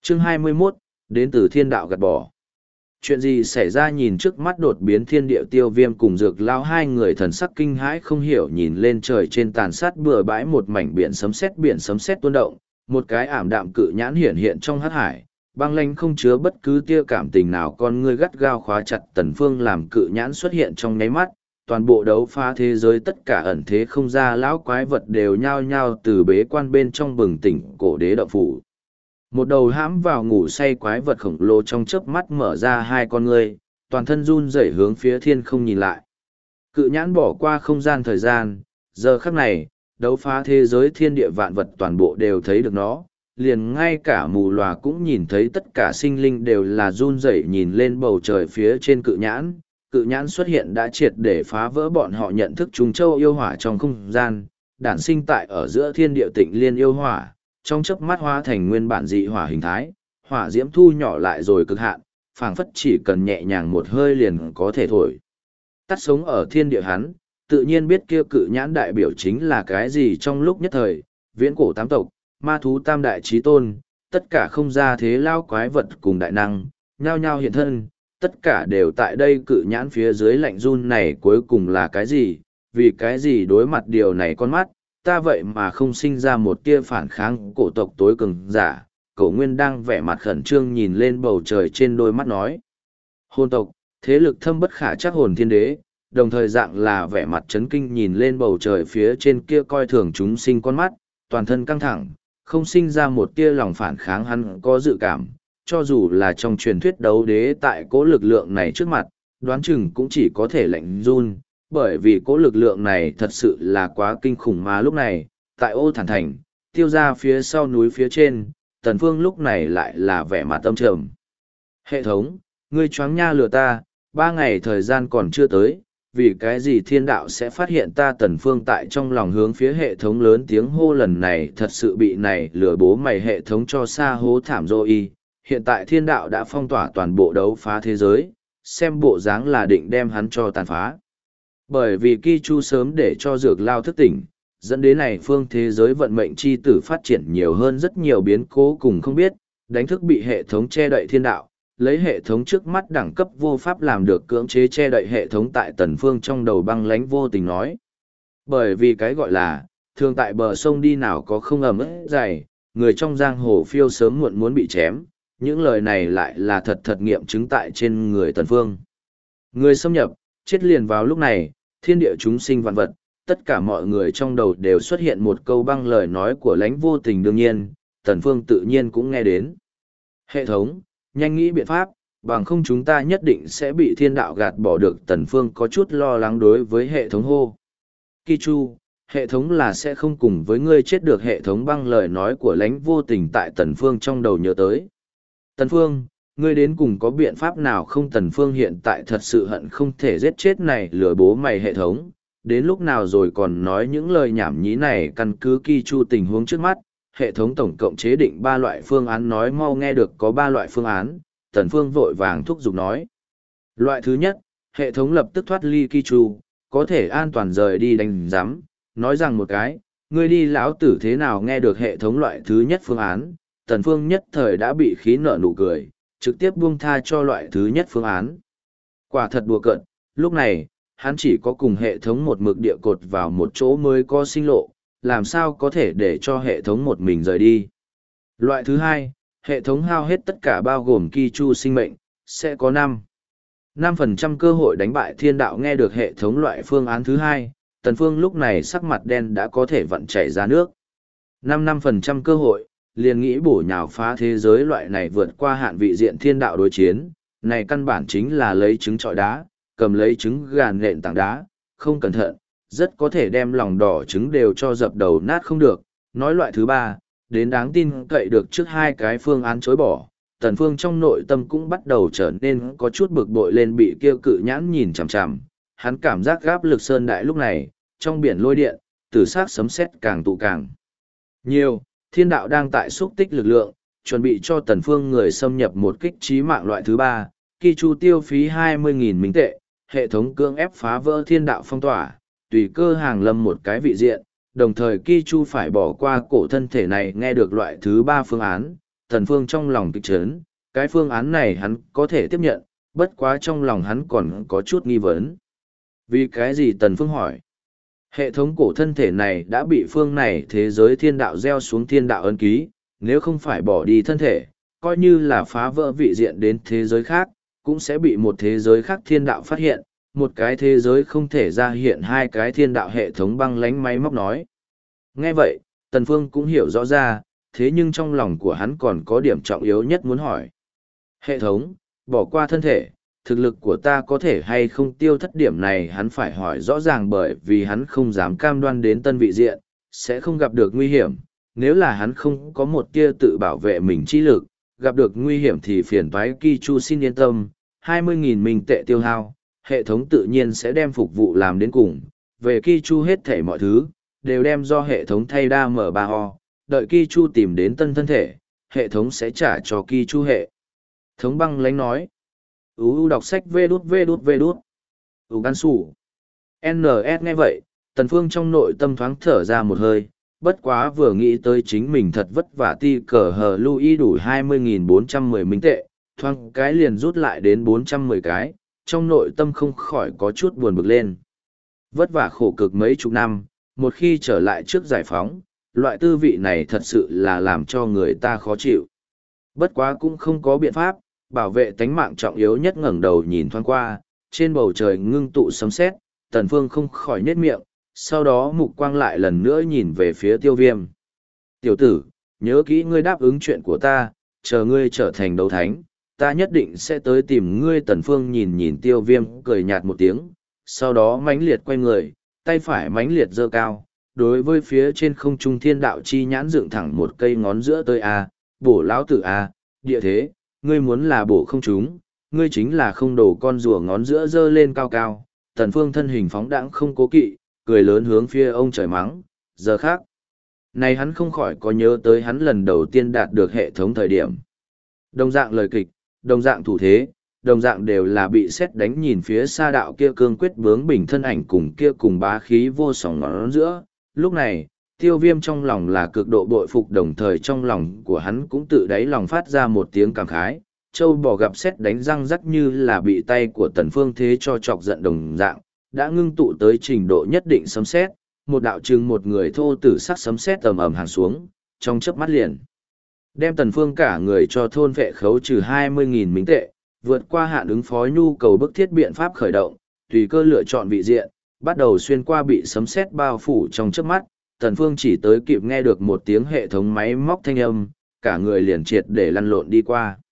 Chương 21, đến từ thiên đạo gạt bỏ. Chuyện gì xảy ra? Nhìn trước mắt đột biến thiên địa, Tiêu Viêm cùng Dược Lao hai người thần sắc kinh hãi không hiểu nhìn lên trời, trên tàn sát bừa bãi một mảnh biển sấm sét tuôn động, một cái ảm đạm cự nhãn hiện hiện trong hắc hải, băng lãnh không chứa bất cứ tia cảm tình nào, con ngươi gắt gao khóa chặt Tần Phương. Làm cự nhãn xuất hiện trong nháy mắt, toàn bộ đấu phá thế giới tất cả ẩn thế không ra lão quái vật đều nhao nhao từ bế quan bên trong bừng tỉnh cổ đế động phủ. Một đầu hãm vào ngủ say quái vật khổng lồ trong chớp mắt mở ra hai con ngươi, toàn thân run rẩy hướng phía thiên không nhìn lại. Cự nhãn bỏ qua không gian thời gian, giờ khắc này, đấu phá thế giới thiên địa vạn vật toàn bộ đều thấy được nó, liền ngay cả mù lòa cũng nhìn thấy, tất cả sinh linh đều là run rẩy nhìn lên bầu trời phía trên cự nhãn. Cự nhãn xuất hiện đã triệt để phá vỡ bọn họ nhận thức trùng châu yêu hỏa trong không gian, đản sinh tại ở giữa thiên địa tịnh liên yêu hỏa, trong chớp mắt hóa thành nguyên bản dị hỏa hình thái, hỏa diễm thu nhỏ lại rồi cực hạn, phảng phất chỉ cần nhẹ nhàng một hơi liền có thể thổi tắt sống ở thiên địa. Hắn tự nhiên biết kia cự nhãn đại biểu chính là cái gì. Trong lúc nhất thời, viễn cổ tám tộc, ma thú tam đại chí tôn, tất cả không ra thế lao quái vật cùng đại năng, nhao nhao hiện thân, tất cả đều tại đây cự nhãn phía dưới lạnh run này. Cuối cùng là cái gì? Vì cái gì đối mặt điều này con mắt ta vậy mà không sinh ra một tia phản kháng? Cổ tộc tối cường giả, Cổ Nguyên đang vẻ mặt khẩn trương nhìn lên bầu trời, trên đôi mắt nói. Hồn tộc, thế lực thâm bất khả trắc hồn thiên đế, đồng thời dạng là vẻ mặt chấn kinh nhìn lên bầu trời phía trên kia coi thường chúng sinh con mắt, toàn thân căng thẳng, không sinh ra một tia lòng phản kháng. Hắn có dự cảm, cho dù là trong truyền thuyết đấu đế tại cỗ lực lượng này trước mặt, đoán chừng cũng chỉ có thể lạnh run, bởi vì cỗ lực lượng này thật sự là quá kinh khủng. Mà lúc này, tại Ô Thản Thành, Tiêu ra phía sau núi phía trên, Tần Phương lúc này lại là vẻ mặt âm trầm. Hệ thống, ngươi choáng nha lừa ta, 3 ngày thời gian còn chưa tới, vì cái gì thiên đạo sẽ phát hiện ta? Tần Phương tại trong lòng hướng phía hệ thống lớn tiếng hô, lần này thật sự bị này lừa bố mày hệ thống cho xa hố thảm rồi. Hiện tại thiên đạo đã phong tỏa toàn bộ đấu phá thế giới, xem bộ dáng là định đem hắn cho tàn phá. Bởi vì Ki Chu sớm để cho Dược Lao thức tỉnh, dẫn đến này phương thế giới vận mệnh chi tử phát triển nhiều hơn rất nhiều biến cố cùng không biết, đánh thức bị hệ thống che đậy thiên đạo, lấy hệ thống trước mắt đẳng cấp vô pháp làm được cưỡng chế che đậy hệ thống. Tại Tần Phương trong đầu băng lãnh vô tình nói. Bởi vì cái gọi là, thường tại bờ sông đi nào có không ẩm ướt dày, người trong giang hồ phiêu sớm muộn muốn bị chém, những lời này lại là thật thật nghiệm chứng tại trên người Tần Phương. Người xâm nhập, chết liền vào lúc này, thiên địa chúng sinh vạn vật, tất cả mọi người trong đầu đều xuất hiện một câu băng lời nói của lãnh vô tình. đương nhiên, Tần Phương tự nhiên cũng nghe đến. Hệ thống, nhanh nghĩ biện pháp, bằng không chúng ta nhất định sẽ bị thiên đạo gạt bỏ được. Tần Phương có chút lo lắng đối với hệ thống hô. Ki Chu, hệ thống là sẽ không cùng với ngươi chết được. Hệ thống băng lời nói của lãnh vô tình tại Tần Phương trong đầu nhớ tới. Tần Phương, ngươi đến cùng có biện pháp nào không? Tần Phương hiện tại thật sự hận không thể giết chết này lừa bố mày hệ thống, đến lúc nào rồi còn nói những lời nhảm nhí này? Căn cứ Ki Chu tình huống trước mắt, hệ thống tổng cộng chế định 3 loại phương án. Nói mau nghe được có 3 loại phương án, Tần Phương vội vàng thúc giục nói. Loại thứ nhất, hệ thống lập tức thoát ly Ki Chu, có thể an toàn rời đi đánh giám, nói rằng một cái, ngươi đi lão tử thế nào? Nghe được hệ thống loại thứ nhất phương án, Tần Phương nhất thời đã bị khí nở nụ cười, trực tiếp buông tha cho loại thứ nhất phương án. Quả thật đùa cợt, lúc này, hắn chỉ có cùng hệ thống một mực địa cột vào một chỗ mới có sinh lộ, làm sao có thể để cho hệ thống một mình rời đi. Loại thứ hai, hệ thống hao hết tất cả bao gồm Ki Chu sinh mệnh, sẽ có 5% cơ hội đánh bại thiên đạo. Nghe được hệ thống loại phương án thứ hai, Tần Phương lúc này sắc mặt đen đã có thể vặn chảy ra nước. 5% cơ hội, liền nghĩ bổ nhào phá thế giới. Loại này vượt qua hạn vị diện thiên đạo đối chiến, này căn bản chính là lấy trứng trọi đá, cầm lấy trứng gàn nện tảng đá, không cẩn thận, rất có thể đem lòng đỏ trứng đều cho dập đầu nát không được. Nói loại thứ ba, đến đáng tin cậy được trước hai cái phương án chối bỏ, Tần Phương trong nội tâm cũng bắt đầu trở nên có chút bực bội lên. Bị kia cự nhãn nhìn chằm chằm, hắn cảm giác gáp lực sơn đại. lúc này, trong biển lôi điện, tử sắc sấm sét càng tụ càng nhiều, thiên đạo đang tại xúc tích lực lượng, chuẩn bị cho Tần Phương người xâm nhập một kích chí mạng. Loại thứ ba, Ki Chu tiêu phí 20.000 minh tệ, hệ thống cưỡng ép phá vỡ thiên đạo phong tỏa, tùy cơ hàng lâm một cái vị diện, đồng thời Ki Chu phải bỏ qua cổ thân thể này. Nghe được loại thứ ba phương án, Tần Phương trong lòng kịch chấn, cái phương án này hắn có thể tiếp nhận, bất quá trong lòng hắn còn có chút nghi vấn. Vì cái gì Tần Phương hỏi? Hệ thống cổ thân thể này đã bị phương này thế giới thiên đạo gieo xuống thiên đạo ấn ký, nếu không phải bỏ đi thân thể, coi như là phá vỡ vị diện đến thế giới khác, cũng sẽ bị một thế giới khác thiên đạo phát hiện, một cái thế giới không thể ra hiện hai cái thiên đạo. Hệ thống băng lánh máy móc nói. Nghe vậy, Tần Phương cũng hiểu rõ ra, thế nhưng trong lòng của hắn còn có điểm trọng yếu nhất muốn hỏi. Hệ thống, bỏ qua thân thể, thực lực của ta có thể hay không tiêu thất, điểm này hắn phải hỏi rõ ràng, bởi vì hắn không dám cam đoan đến tân vị diện, sẽ không gặp được nguy hiểm. Nếu là hắn không có một tia tự bảo vệ mình chi lực, gặp được nguy hiểm thì phiền toái. Ki Chu xin yên tâm, 20.000 minh tệ tiêu hao, hệ thống tự nhiên sẽ đem phục vụ làm đến cùng. Về Ki Chu hết thảy mọi thứ, đều đem do hệ thống thay đa mở ba ho, đợi Ki Chu tìm đến tân thân thể, hệ thống sẽ trả cho Ki Chu. Hệ thống băng lánh nói. Đọc sách vê đút. Gan sủ. NS nghe vậy, Tần Phương trong nội tâm thoáng thở ra một hơi, bất quá vừa nghĩ tới chính mình thật vất vả ti cờ hờ Louis đủ 20.410 minh tệ, thoáng cái liền rút lại đến 410 cái, trong nội tâm không khỏi có chút buồn bực lên. Vất vả khổ cực mấy chục năm, một khi trở lại trước giải phóng, loại tư vị này thật sự là làm cho người ta khó chịu. Bất quá cũng không có biện pháp, bảo vệ tánh mạng trọng yếu nhất. Ngẩng đầu nhìn thoáng qua, trên bầu trời ngưng tụ sấm sét, Tần Phương không khỏi nhếch miệng, sau đó mục quang lại lần nữa nhìn về phía Tiêu Viêm. Tiểu tử, nhớ kỹ ngươi đáp ứng chuyện của ta, chờ ngươi trở thành đấu thánh, ta nhất định sẽ tới tìm ngươi. Tần Phương nhìn Tiêu Viêm, cười nhạt một tiếng, sau đó mãnh liệt quay người, tay phải mãnh liệt giơ cao, đối với phía trên không trung thiên đạo chi nhãn dựng thẳng một cây ngón giữa tới a, bổ lão tử a, địa thế, ngươi muốn là bổ không trúng, ngươi chính là không đổ. Con rùa ngón giữa giơ lên cao cao, Tần Phương thân hình phóng đãng không cố kỵ, cười lớn hướng phía ông trời mắng. Giờ khác này hắn không khỏi có nhớ tới hắn lần đầu tiên đạt được hệ thống thời điểm. Đồng dạng lời kịch, đồng dạng thủ thế, đồng dạng đều là bị sét đánh. Nhìn phía xa đạo kia cương quyết bướng bình thân ảnh cùng kia cùng bá khí vô song ngón giữa, lúc này Tiêu Viêm trong lòng là cực độ bội phục, đồng thời trong lòng của hắn cũng tự đáy lòng phát ra một tiếng cảm khái. Châu bò gặp sét đánh răng rắc, như là bị tay của Tần Phương thế cho chọc giận đồng dạng, đã ngưng tụ tới trình độ nhất định. Sấm sét, một đạo chừng một người thô tử sắc sấm sét ầm ầm hàng xuống, trong chớp mắt liền đem Tần Phương cả người cho thôn vệ, khấu trừ 20.000 minh tệ, vượt qua hạn ứng phó nhu cầu bức thiết biện pháp khởi động, tùy cơ lựa chọn vị diện, bắt đầu xuyên qua bị sấm sét bao phủ. Trong chớp mắt, Tần Phương chỉ tới kịp nghe được một tiếng hệ thống máy móc thanh âm, cả người liền triệt để lăn lộn đi qua.